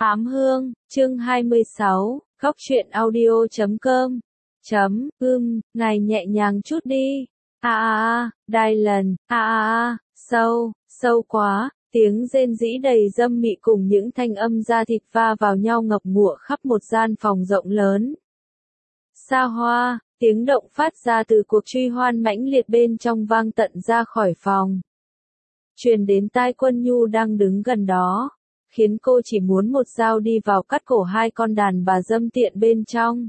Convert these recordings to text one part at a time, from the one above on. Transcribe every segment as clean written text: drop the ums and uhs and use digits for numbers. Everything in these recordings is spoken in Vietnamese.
Ám hương, chương 26, góc truyện audio.com. Ngài nhẹ nhàng chút đi. Đài lần, sâu quá, tiếng rên rỉ đầy dâm mị cùng những thanh âm da thịt va vào nhau ngập ngụa khắp một gian phòng rộng lớn. Xa hoa, tiếng động phát ra từ cuộc truy hoan mãnh liệt bên trong vang tận ra khỏi phòng. Truyền đến tai Quân Nhu đang đứng gần đó, khiến cô chỉ muốn một dao đi vào cắt cổ hai con đàn bà dâm tiện bên trong.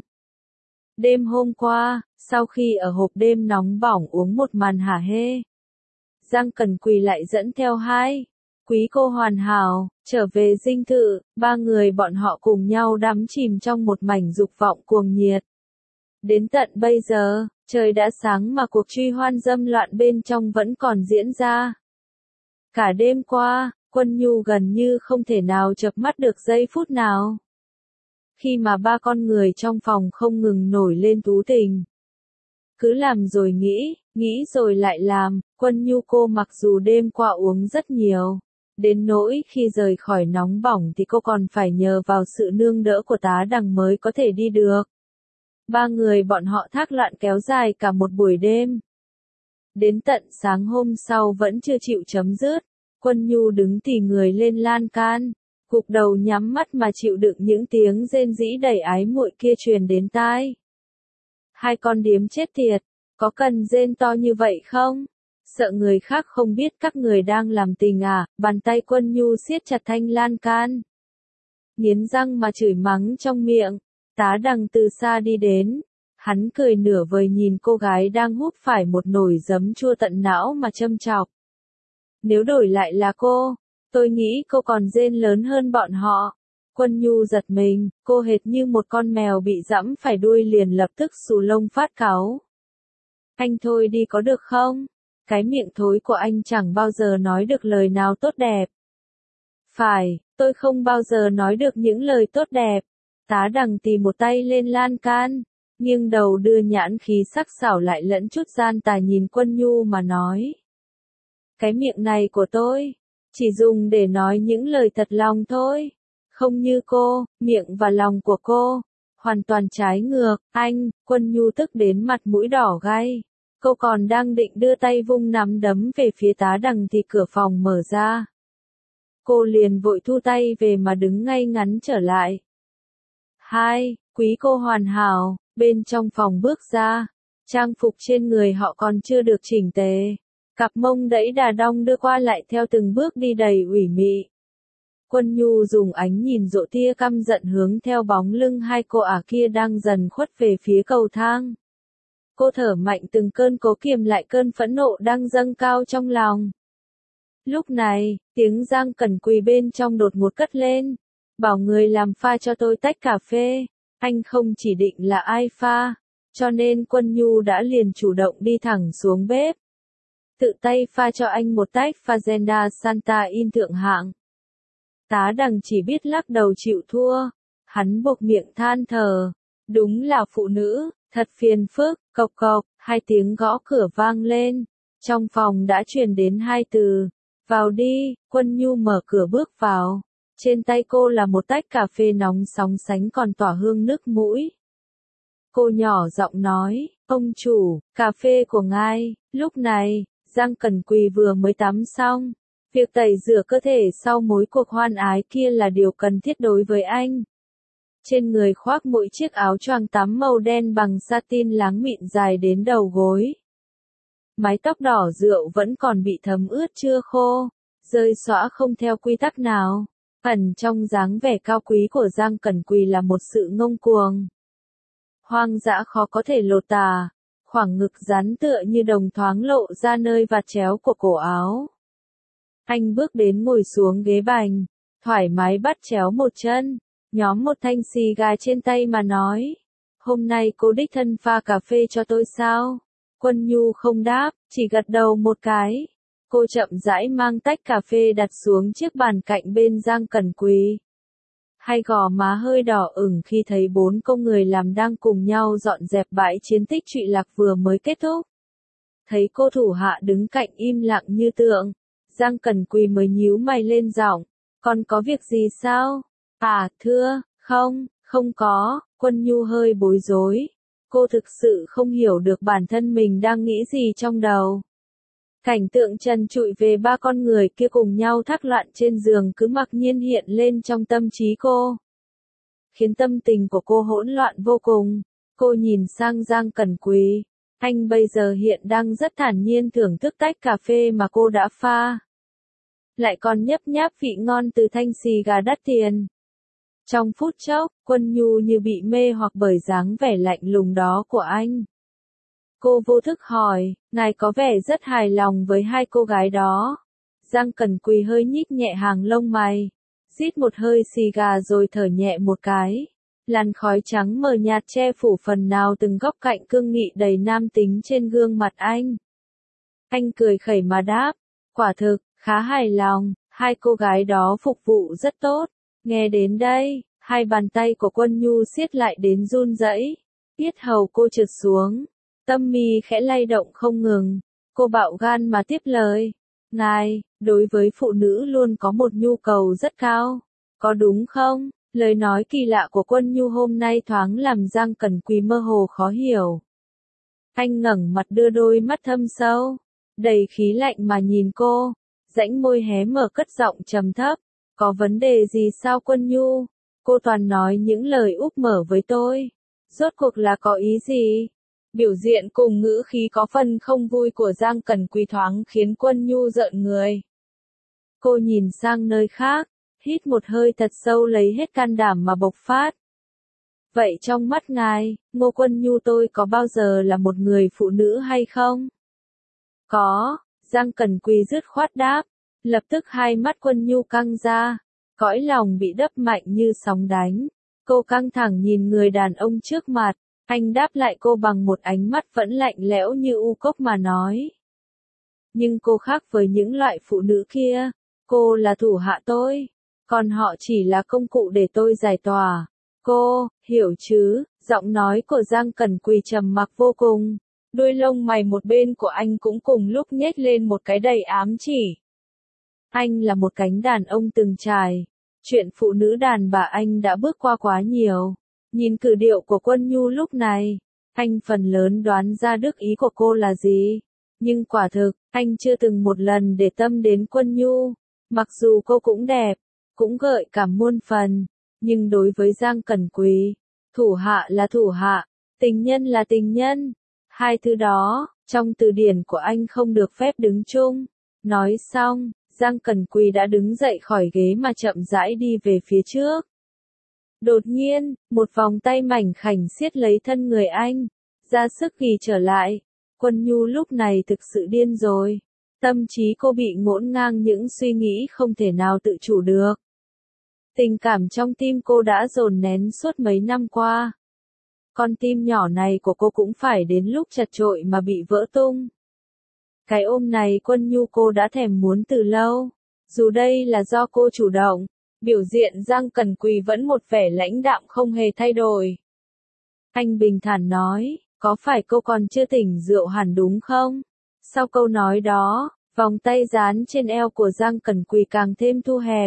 Đêm hôm qua, sau khi ở hộp đêm nóng bỏng uống một màn hả hê, Giang Cẩn Quỳ lại dẫn theo hai quý cô hoàn hảo, trở về dinh thự, ba người bọn họ cùng nhau đắm chìm trong một mảnh dục vọng cuồng nhiệt. Đến tận bây giờ, trời đã sáng mà cuộc truy hoan dâm loạn bên trong vẫn còn diễn ra. Cả đêm qua, Quân Nhu gần như không thể nào chợp mắt được giây phút nào. Khi mà ba con người trong phòng không ngừng nổi lên tú tình. Cứ làm rồi nghĩ rồi lại làm, Quân Nhu cô mặc dù đêm qua uống rất nhiều, đến nỗi khi rời khỏi nóng bỏng thì cô còn phải nhờ vào sự nương đỡ của Tá Đằng mới có thể đi được. Ba người bọn họ thác loạn kéo dài cả một buổi đêm. Đến tận sáng hôm sau vẫn chưa chịu chấm dứt. Quân Nhu đứng tì người lên lan can, gục đầu nhắm mắt mà chịu đựng những tiếng rên rỉ đầy ái muội kia truyền đến tai. Hai con điếm chết tiệt, có cần rên to như vậy không? Sợ người khác không biết các người đang làm tình à? Bàn tay Quân Nhu siết chặt thanh lan can, nghiến răng mà chửi mắng trong miệng. Tá Đằng từ xa đi đến, hắn cười nửa vời nhìn cô gái đang húp phải một nồi giấm chua tận não mà châm chọc. Nếu đổi lại là cô, tôi nghĩ cô còn rên lớn hơn bọn họ. Quân Nhu giật mình, cô hệt như một con mèo bị giẫm phải đuôi liền lập tức xù lông phát cáu. Anh thôi đi có được không? Cái miệng thối của anh chẳng bao giờ nói được lời nào tốt đẹp. Phải, tôi không bao giờ nói được những lời tốt đẹp. Tá Đằng tì một tay lên lan can, nghiêng đầu đưa nhãn khí sắc sảo lại lẫn chút gian tà nhìn Quân Nhu mà nói. Cái miệng này của tôi, chỉ dùng để nói những lời thật lòng thôi. Không như cô, miệng và lòng của cô, hoàn toàn trái ngược. Anh, Quân Nhu tức đến mặt mũi đỏ gay. Cô còn đang định đưa tay vung nắm đấm về phía Tá Đằng thì cửa phòng mở ra. Cô liền vội thu tay về mà đứng ngay ngắn trở lại. Hai, quý cô hoàn hảo, bên trong phòng bước ra. Trang phục trên người họ còn chưa được chỉnh tề. Cặp mông đẫy đà đong đưa qua lại theo từng bước đi đầy ủy mị. Quân Nhu dùng ánh nhìn dỗ tia căm giận hướng theo bóng lưng hai cô ả kia đang dần khuất về phía cầu thang. Cô thở mạnh từng cơn cố kiềm lại cơn phẫn nộ đang dâng cao trong lòng. Lúc này, tiếng Giang Cẩn Quỳ bên trong đột ngột cất lên. Bảo người làm pha cho tôi tách cà phê. Anh không chỉ định là ai pha, cho nên Quân Nhu đã liền chủ động đi thẳng xuống bếp. Tự tay pha cho anh một tách Fazenda Santa In thượng hạng. Tá Đằng chỉ biết lắc đầu chịu thua. Hắn buộc miệng than thở. Đúng là phụ nữ, thật phiền phức. Cộc cộc, hai tiếng gõ cửa vang lên. Trong phòng đã truyền đến hai từ. Vào đi. Quân Nhu mở cửa bước vào. Trên tay cô là một tách cà phê nóng sóng sánh còn tỏa hương nước mũi. Cô nhỏ giọng nói, ông chủ, cà phê của ngài. Lúc này, Giang Cẩn Quỳ vừa mới tắm xong. Việc tẩy rửa cơ thể sau mỗi cuộc hoan ái kia là điều cần thiết đối với anh. Trên người khoác mỗi chiếc áo choàng tắm màu đen bằng satin láng mịn dài đến đầu gối. Mái tóc đỏ rượu vẫn còn bị thấm ướt chưa khô, rơi xõa không theo quy tắc nào. Ẩn trong dáng vẻ cao quý của Giang Cẩn Quỳ là một sự ngông cuồng. Hoang dã khó có thể lột tả, khoảng ngực rắn tựa như đồng thoáng lộ ra nơi vạt chéo của cổ áo. Anh bước đến ngồi xuống ghế bành, thoải mái bắt chéo một chân, nhóm một thanh xì gà trên tay mà nói. Hôm nay cô đích thân pha cà phê cho tôi sao? Quân Nhu không đáp, chỉ gật đầu một cái. Cô chậm rãi mang tách cà phê đặt xuống chiếc bàn cạnh bên Giang Cẩn Quỳ. Hai gò má hơi đỏ ửng khi thấy bốn công người làm đang cùng nhau dọn dẹp bãi chiến tích trụy lạc vừa mới kết thúc. Thấy cô thủ hạ đứng cạnh im lặng như tượng, Giang Cẩn Quỳ mới nhíu mày lên giọng, còn có việc gì sao? À, thưa, không, không có, Quân Nhu hơi bối rối. Cô thực sự không hiểu được bản thân mình đang nghĩ gì trong đầu. Cảnh tượng trần trụi về ba con người kia cùng nhau thác loạn trên giường cứ mặc nhiên hiện lên trong tâm trí cô, khiến tâm tình của cô hỗn loạn vô cùng. Cô nhìn sang Giang Cẩn Quý. Anh bây giờ hiện đang rất thản nhiên thưởng thức tách cà phê mà cô đã pha. Lại còn nhấp nháp vị ngon từ thanh xì gà đắt tiền. Trong phút chốc, Quân Nhu như bị mê hoặc bởi dáng vẻ lạnh lùng đó của anh. Cô vô thức hỏi, ngài có vẻ rất hài lòng với hai cô gái đó. Giang Cẩn Quỳ hơi nhích nhẹ hàng lông mày, rít một hơi xì gà rồi thở nhẹ một cái. Làn khói trắng mờ nhạt che phủ phần nào từng góc cạnh cương nghị đầy nam tính trên gương mặt anh. Anh cười khẩy mà đáp, quả thực, khá hài lòng, hai cô gái đó phục vụ rất tốt. Nghe đến đây, hai bàn tay của Quân Nhu siết lại đến run rẩy, yết hầu cô trượt xuống, tâm mi khẽ lay động không ngừng. Cô bạo gan mà tiếp lời, ngài, đối với phụ nữ luôn có một nhu cầu rất cao, có đúng không? Lời nói kỳ lạ của Quân Nhu hôm nay thoáng làm Giang Cẩn Quỳ mơ hồ khó hiểu. Anh ngẩng mặt đưa đôi mắt thâm sâu, đầy khí lạnh mà nhìn cô, rãnh môi hé mở cất giọng trầm thấp. Có vấn đề gì sao Quân Nhu? Cô toàn nói những lời úp mở với tôi. Rốt cuộc là có ý gì? Biểu diện cùng ngữ khí có phần không vui của Giang Cẩn Quỳ thoáng khiến Quân Nhu rợn người. Cô nhìn sang nơi khác, hít một hơi thật sâu lấy hết can đảm mà bộc phát. Vậy trong mắt ngài, Ngô Quân Nhu tôi có bao giờ là một người phụ nữ hay không? Có, Giang Cẩn Quỳ dứt khoát đáp. Lập tức hai mắt Quân Nhu căng ra, cõi lòng bị đập mạnh như sóng đánh. Cô căng thẳng nhìn người đàn ông trước mặt, anh đáp lại cô bằng một ánh mắt vẫn lạnh lẽo như u cốc mà nói. Nhưng cô khác với những loại phụ nữ kia, cô là thủ hạ tôi, còn họ chỉ là công cụ để tôi giải tỏa. Cô, hiểu chứ? Giọng nói của Giang Cẩn Quỳ trầm mặc vô cùng, đuôi lông mày một bên của anh cũng cùng lúc nhếch lên một cái đầy ám chỉ. Anh là một cánh đàn ông từng trải. Chuyện phụ nữ đàn bà anh đã bước qua quá nhiều. Nhìn cử điệu của Quân Nhu lúc này, anh phần lớn đoán ra đức ý của cô là gì. Nhưng quả thực, anh chưa từng một lần để tâm đến Quân Nhu. Mặc dù cô cũng đẹp, cũng gợi cảm muôn phần. Nhưng đối với Giang Cẩn Quỳ, thủ hạ là thủ hạ, tình nhân là tình nhân. Hai thứ đó, trong từ điển của anh không được phép đứng chung. Nói xong, Giang Cẩn Quỳ đã đứng dậy khỏi ghế mà chậm rãi đi về phía trước. Đột nhiên, một vòng tay mảnh khảnh siết lấy thân người anh, ra sức ghi trở lại. Quân Nhu lúc này thực sự điên rồi. Tâm trí cô bị ngổn ngang những suy nghĩ không thể nào tự chủ được. Tình cảm trong tim cô đã dồn nén suốt mấy năm qua. Con tim nhỏ này của cô cũng phải đến lúc chật chội mà bị vỡ tung. Cái ôm này Quân Nhu cô đã thèm muốn từ lâu. Dù đây là do cô chủ động, biểu diện Giang Cẩn Quỳ vẫn một vẻ lãnh đạm không hề thay đổi. Anh bình thản nói, có phải cô còn chưa tỉnh rượu hẳn đúng không? Sau câu nói đó, vòng tay dán trên eo của Giang Cẩn Quỳ càng thêm thu hẹp.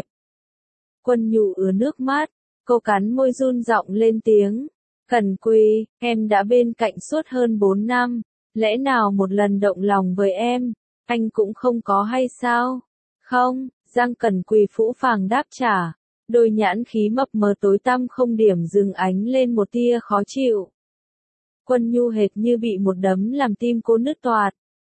Quân Nhu ứa nước mắt, cô cắn môi run giọng lên tiếng. Cẩn Quỳ, em đã bên cạnh suốt hơn 4 năm. Lẽ nào một lần động lòng với em, anh cũng không có hay sao? Không, Giang Cẩn Quỳ phũ phàng đáp trả. Đôi nhãn khí mập mờ tối tăm không điểm dừng ánh lên một tia khó chịu. Quân Nhu hệt như bị một đấm làm tim cô nứt toạc.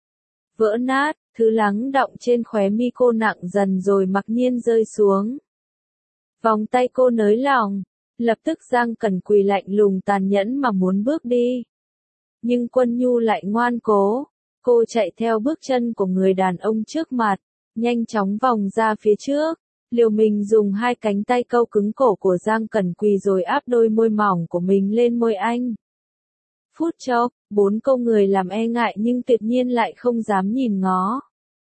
Vỡ nát, thứ lắng đọng trên khóe mi cô nặng dần rồi mặc nhiên rơi xuống. Vòng tay cô nới lỏng, lập tức Giang Cẩn Quỳ lạnh lùng tàn nhẫn mà muốn bước đi. Nhưng Quân Nhu lại ngoan cố, cô chạy theo bước chân của người đàn ông trước mặt, nhanh chóng vòng ra phía trước, liều mình dùng hai cánh tay câu cứng cổ của Giang Cẩn Quỳ rồi áp đôi môi mỏng của mình lên môi anh. Phút chốc, bốn câu người làm e ngại nhưng tuyệt nhiên lại không dám nhìn ngó.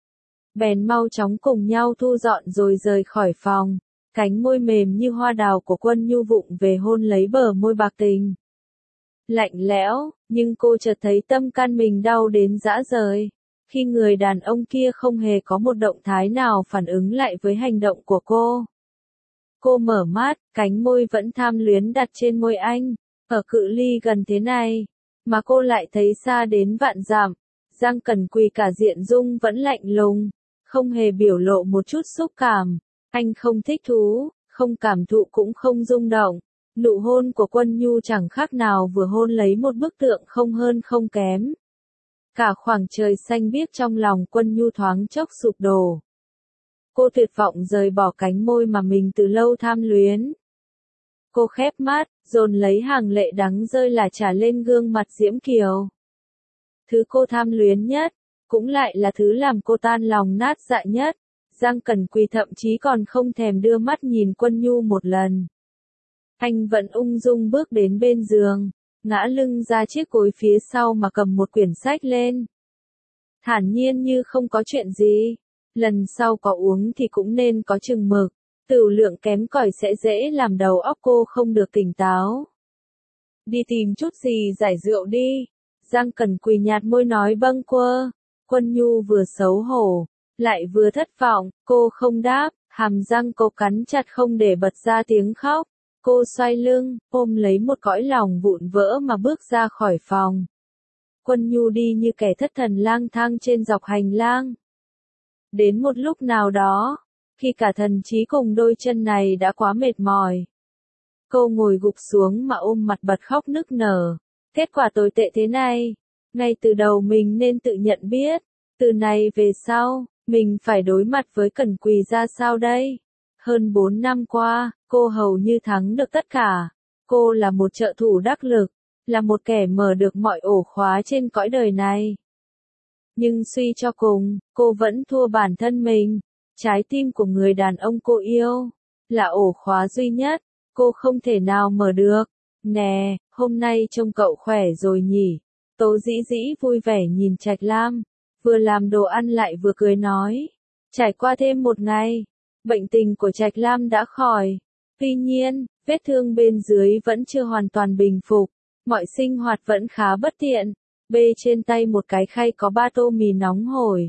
Bèn mau chóng cùng nhau thu dọn rồi rời khỏi phòng, cánh môi mềm như hoa đào của Quân Nhu vụng về hôn lấy bờ môi bạc tình. Lạnh lẽo, nhưng cô chợt thấy tâm can mình đau đến rã rời, khi người đàn ông kia không hề có một động thái nào phản ứng lại với hành động của cô. Cô mở mắt, cánh môi vẫn tham luyến đặt trên môi anh. Ở cự ly gần thế này, mà cô lại thấy xa đến vạn dặm. Giang Cẩn Quỳ cả diện dung vẫn lạnh lùng, không hề biểu lộ một chút xúc cảm. Anh không thích thú, không cảm thụ cũng không rung động. Nụ hôn của Quân Nhu chẳng khác nào vừa hôn lấy một bức tượng không hơn không kém. Cả khoảng trời xanh biếc trong lòng Quân Nhu thoáng chốc sụp đổ. Cô tuyệt vọng rời bỏ cánh môi mà mình từ lâu tham luyến. Cô khép mắt, dồn lấy hàng lệ đắng rơi là trả lên gương mặt diễm kiều. Thứ cô tham luyến nhất, cũng lại là thứ làm cô tan lòng nát dạ nhất. Giang Cẩn Quỳ thậm chí còn không thèm đưa mắt nhìn Quân Nhu một lần. Anh vẫn ung dung bước đến bên giường, ngã lưng ra chiếc gối phía sau mà cầm một quyển sách lên. Thản nhiên như không có chuyện gì. Lần sau có uống thì cũng nên có chừng mực. Tửu lượng kém cỏi sẽ dễ làm đầu óc cô không được tỉnh táo. Đi tìm chút gì giải rượu đi. Giang Cẩn Quỳ nhạt môi nói bâng quơ. Quân Nhu vừa xấu hổ, lại vừa thất vọng, cô không đáp, hàm răng cô cắn chặt không để bật ra tiếng khóc. Cô xoay lưng, ôm lấy một cõi lòng vụn vỡ mà bước ra khỏi phòng. Quân Nhu đi như kẻ thất thần lang thang trên dọc hành lang. Đến một lúc nào đó, khi cả thần trí cùng đôi chân này đã quá mệt mỏi, cô ngồi gục xuống mà ôm mặt bật khóc nức nở. Kết quả tồi tệ thế này, ngay từ đầu mình nên tự nhận biết, từ này về sau, mình phải đối mặt với Cẩn Quỳ ra sao đây? Hơn 4 năm qua, cô hầu như thắng được tất cả. Cô là một trợ thủ đắc lực, là một kẻ mở được mọi ổ khóa trên cõi đời này. Nhưng suy cho cùng, cô vẫn thua bản thân mình. Trái tim của người đàn ông cô yêu, là ổ khóa duy nhất, cô không thể nào mở được. Nè, hôm nay trông cậu khỏe rồi nhỉ? Tố Dĩ Dĩ vui vẻ nhìn Trạch Lam, vừa làm đồ ăn lại vừa cười nói. Trải qua thêm một ngày, bệnh tình của Trạch Lam đã khỏi. Tuy nhiên, vết thương bên dưới vẫn chưa hoàn toàn bình phục, mọi sinh hoạt vẫn khá bất tiện. Bê trên tay một cái khay có 3 tô mì nóng hổi.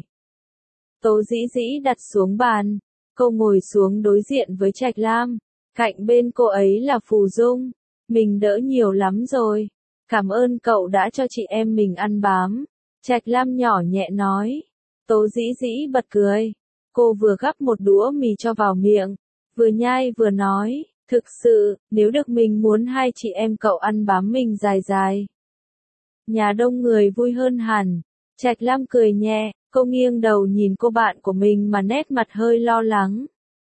Tố Dĩ Dĩ đặt xuống bàn, cô ngồi xuống đối diện với Trạch Lam, cạnh bên cô ấy là Phù Dung. Mình đỡ nhiều lắm rồi, cảm ơn cậu đã cho chị em mình ăn bám. Trạch Lam nhỏ nhẹ nói. Tố Dĩ Dĩ bật cười, cô vừa gắp một đũa mì cho vào miệng, vừa nhai vừa nói, thực sự, nếu được mình muốn hai chị em cậu ăn bám mình dài dài. Nhà đông người vui hơn hẳn. Trạch Lam cười nhẹ, cô nghiêng đầu nhìn cô bạn của mình mà nét mặt hơi lo lắng.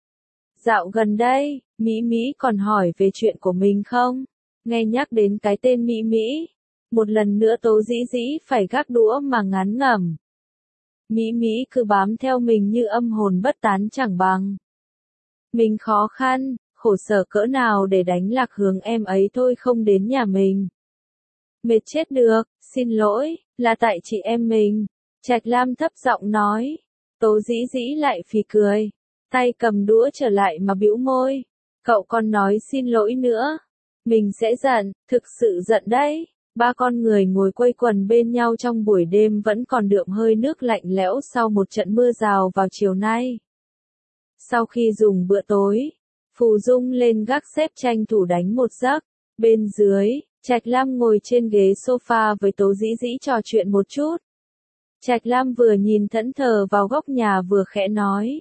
Dạo gần đây, Mỹ Mỹ còn hỏi về chuyện của mình không? Nghe nhắc đến cái tên Mỹ Mỹ, một lần nữa Tố Dĩ Dĩ phải gác đũa mà ngán ngẩm. Mỹ Mỹ cứ bám theo mình như âm hồn bất tán chẳng bằng. Mình khó khăn, khổ sở cỡ nào để đánh lạc hướng em ấy thôi không đến nhà mình. Mệt chết được, xin lỗi, là tại chị em mình. Trạch Lam thấp giọng nói. Tố Dĩ Dĩ lại phì cười, tay cầm đũa trở lại mà bĩu môi. Cậu còn nói xin lỗi nữa. Mình sẽ giận, thực sự giận đấy. Ba con người ngồi quây quần bên nhau trong buổi đêm vẫn còn đượm hơi nước lạnh lẽo sau một trận mưa rào vào chiều nay. Sau khi dùng bữa tối, Phù Dung lên gác xếp tranh thủ đánh một giấc. Bên dưới, Trạch Lam ngồi trên ghế sofa với Tố Dĩ Dĩ trò chuyện một chút. Trạch Lam vừa nhìn thẫn thờ vào góc nhà vừa khẽ nói.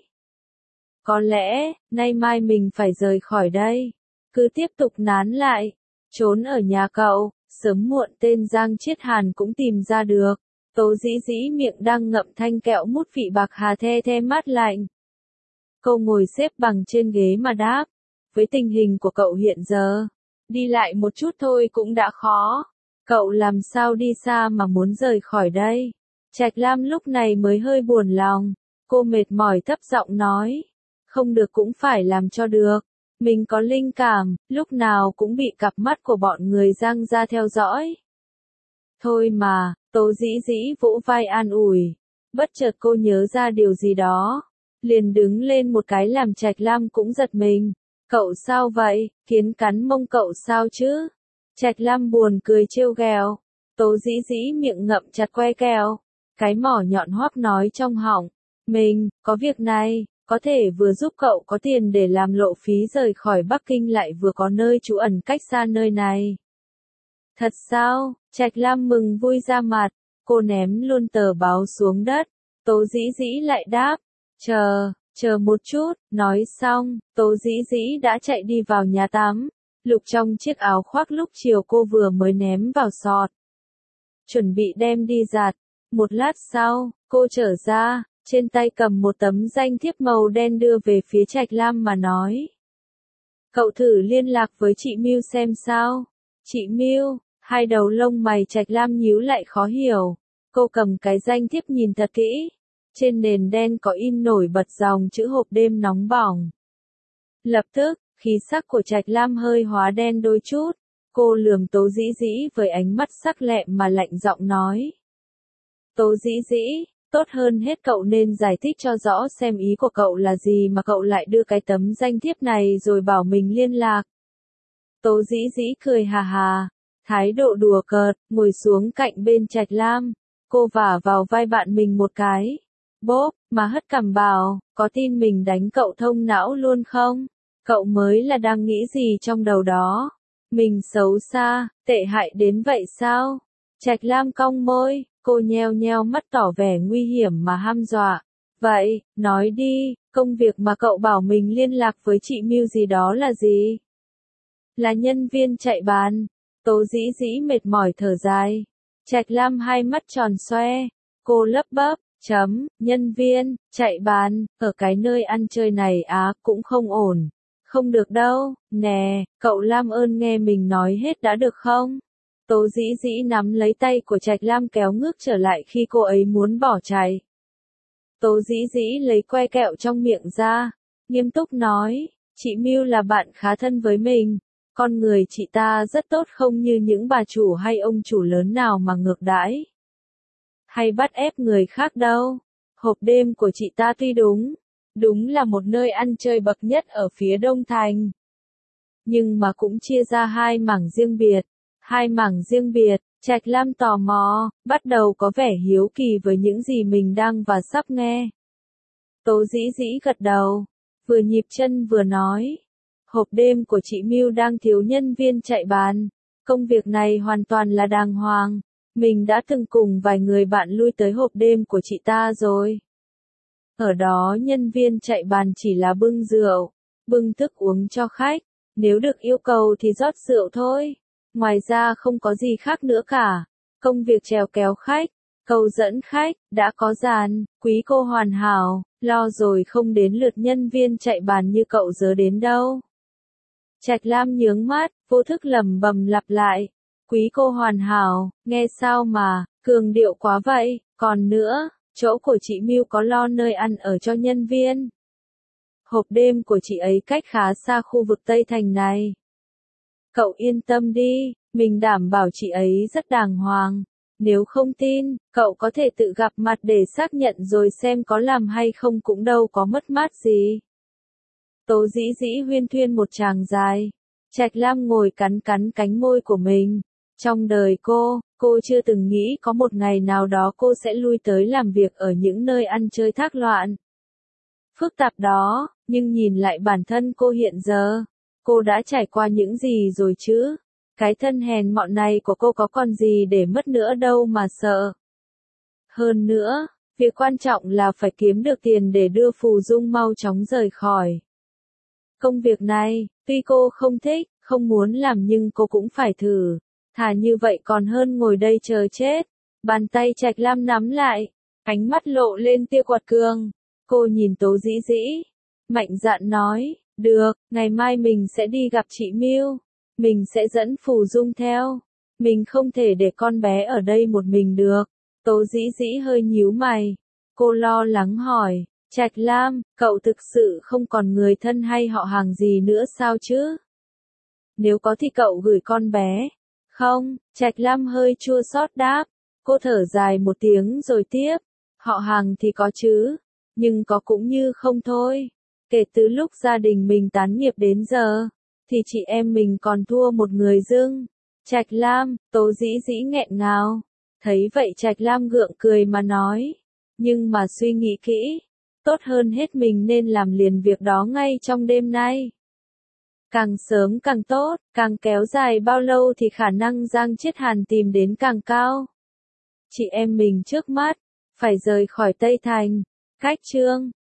Có lẽ, nay mai mình phải rời khỏi đây. Cứ tiếp tục nán lại, trốn ở nhà cậu, sớm muộn tên Giang Chiết Hàn cũng tìm ra được. Tố Dĩ Dĩ miệng đang ngậm thanh kẹo mút vị bạc hà the the mát lạnh. Cô ngồi xếp bằng trên ghế mà đáp. Với tình hình của cậu hiện giờ, đi lại một chút thôi cũng đã khó. Cậu làm sao đi xa mà muốn rời khỏi đây? Trạch Lam lúc này mới hơi buồn lòng. Cô mệt mỏi thấp giọng nói. Không được cũng phải làm cho được. Mình có linh cảm, lúc nào cũng bị cặp mắt của bọn người Giang gia theo dõi. Thôi mà, Tố Dĩ Dĩ vỗ vai an ủi. Bất chợt cô nhớ ra điều gì đó. Liền đứng lên một cái làm Trạch Lam cũng giật mình. Cậu sao vậy, kiến cắn mông cậu sao chứ? Trạch Lam buồn cười trêu ghẹo. Tố Dĩ Dĩ miệng ngậm chặt que kẹo. Cái mỏ nhọn hoắt nói trong họng. Mình, có việc này, có thể vừa giúp cậu có tiền để làm lộ phí rời khỏi Bắc Kinh lại vừa có nơi trú ẩn cách xa nơi này. Thật sao? Trạch Lam mừng vui ra mặt, cô ném luôn tờ báo xuống đất. Tố Dĩ Dĩ lại đáp, chờ một chút, nói xong, Tố Dĩ Dĩ đã chạy đi vào nhà tắm, lục trong chiếc áo khoác lúc chiều cô vừa mới ném vào sọt. Chuẩn bị đem đi giặt. Một lát sau, cô trở ra, trên tay cầm một tấm danh thiếp màu đen đưa về phía Trạch Lam mà nói. Cậu thử liên lạc với chị Miu xem sao. Chị Miu, hai đầu lông mày Trạch Lam nhíu lại khó hiểu. Cô cầm cái danh thiếp nhìn thật kỹ. Trên nền đen có in nổi bật dòng chữ hộp đêm nóng bỏng. Lập tức, khí sắc của Trạch Lam hơi hóa đen đôi chút. Cô lườm Tố Dĩ Dĩ với ánh mắt sắc lẹm mà lạnh giọng nói. Tố Dĩ Dĩ, tốt hơn hết cậu nên giải thích cho rõ xem ý của cậu là gì mà cậu lại đưa cái tấm danh thiếp này rồi bảo mình liên lạc. Tố Dĩ Dĩ cười hà hà, thái độ đùa cợt, ngồi xuống cạnh bên Trạch Lam. Cô vả vào vai bạn mình một cái. Bốp, mà hất cằm bảo, có tin mình đánh cậu thông não luôn không? Cậu mới là đang nghĩ gì trong đầu đó? Mình xấu xa, tệ hại đến vậy sao? Trạch Lam cong môi, cô nheo nheo mắt tỏ vẻ nguy hiểm mà hăm dọa. Vậy, nói đi, công việc mà cậu bảo mình liên lạc với chị Miu gì đó là gì? Là nhân viên chạy bán. Tố Dĩ Dĩ mệt mỏi thở dài. Trạch Lam hai mắt tròn xoe. Cô lấp bấp, nhân viên, chạy bán, ở cái nơi ăn chơi này cũng không ổn. Không được đâu, nè, cậu Lam ơn nghe mình nói hết đã được không? Tố Dĩ Dĩ nắm lấy tay của Trạch Lam kéo ngước trở lại khi cô ấy muốn bỏ chạy. Tố Dĩ Dĩ lấy que kẹo trong miệng ra, nghiêm túc nói, chị Miu là bạn khá thân với mình, con người chị ta rất tốt không như những bà chủ hay ông chủ lớn nào mà ngược đãi. Hay bắt ép người khác đâu. Hộp đêm của chị ta tuy đúng là một nơi ăn chơi bậc nhất ở phía Đông Thành. Nhưng mà cũng chia ra hai mảng riêng biệt. Hai mảng riêng biệt, Trạch Lam tò mò, bắt đầu có vẻ hiếu kỳ với những gì mình đang và sắp nghe. Tố Dĩ Dĩ gật đầu, vừa nhịp chân vừa nói. Hộp đêm của chị Miu đang thiếu nhân viên chạy bán. Công việc này hoàn toàn là đàng hoàng. Mình đã từng cùng vài người bạn lui tới hộp đêm của chị ta rồi. Ở đó nhân viên chạy bàn chỉ là bưng rượu, bưng thức uống cho khách. Nếu được yêu cầu thì rót rượu thôi. Ngoài ra không có gì khác nữa cả. Công việc chèo kéo khách, cầu dẫn khách, đã có dàn, quý cô hoàn hảo, lo rồi không đến lượt nhân viên chạy bàn như cậu giờ đến đâu. Trạch Lam nhướng mắt, vô thức lẩm bẩm lặp lại. Quý cô hoàn hảo, nghe sao mà, cường điệu quá vậy, còn nữa, chỗ của chị Miu có lo nơi ăn ở cho nhân viên. Hộp đêm của chị ấy cách khá xa khu vực Tây Thành này. Cậu yên tâm đi, mình đảm bảo chị ấy rất đàng hoàng. Nếu không tin, cậu có thể tự gặp mặt để xác nhận rồi xem có làm hay không cũng đâu có mất mát gì. Tố Dĩ Dĩ huyên thuyên một tràng dài. Trạch Lam ngồi cắn cắn cánh môi của mình. Trong đời cô chưa từng nghĩ có một ngày nào đó cô sẽ lui tới làm việc ở những nơi ăn chơi thác loạn. Phức tạp đó, nhưng nhìn lại bản thân cô hiện giờ, cô đã trải qua những gì rồi chứ? Cái thân hèn mọn này của cô có còn gì để mất nữa đâu mà sợ. Hơn nữa, việc quan trọng là phải kiếm được tiền để đưa Phù Dung mau chóng rời khỏi. Công việc này, tuy cô không thích, không muốn làm nhưng cô cũng phải thử. Thà như vậy còn hơn ngồi đây chờ chết. Bàn tay Trạch Lam nắm lại, ánh mắt lộ lên tia quật cường. Cô nhìn Tố Dĩ Dĩ, mạnh dạn nói, được, ngày mai mình sẽ đi gặp chị Miu. Mình sẽ dẫn Phù Dung theo. Mình không thể để con bé ở đây một mình được. Tố Dĩ Dĩ hơi nhíu mày. Cô lo lắng hỏi, Trạch Lam, cậu thực sự không còn người thân hay họ hàng gì nữa sao chứ? Nếu có thì cậu gửi con bé. Không, Trạch Lam hơi chua xót đáp. Cô thở dài một tiếng rồi tiếp. Họ hàng thì có chứ, nhưng có cũng như không thôi. Kể từ lúc gia đình mình tán nghiệp đến giờ, thì chị em mình còn thua một người dưng. Trạch Lam, Tố Dĩ Dĩ nghẹn ngào. Thấy vậy Trạch Lam gượng cười mà nói. Nhưng mà suy nghĩ kỹ, tốt hơn hết mình nên làm liền việc đó ngay trong đêm nay. Càng sớm càng tốt, càng kéo dài bao lâu thì khả năng Giang Chiết Hàn tìm đến càng cao. Chị em mình trước mắt, phải rời khỏi Tây Thành, cách Trương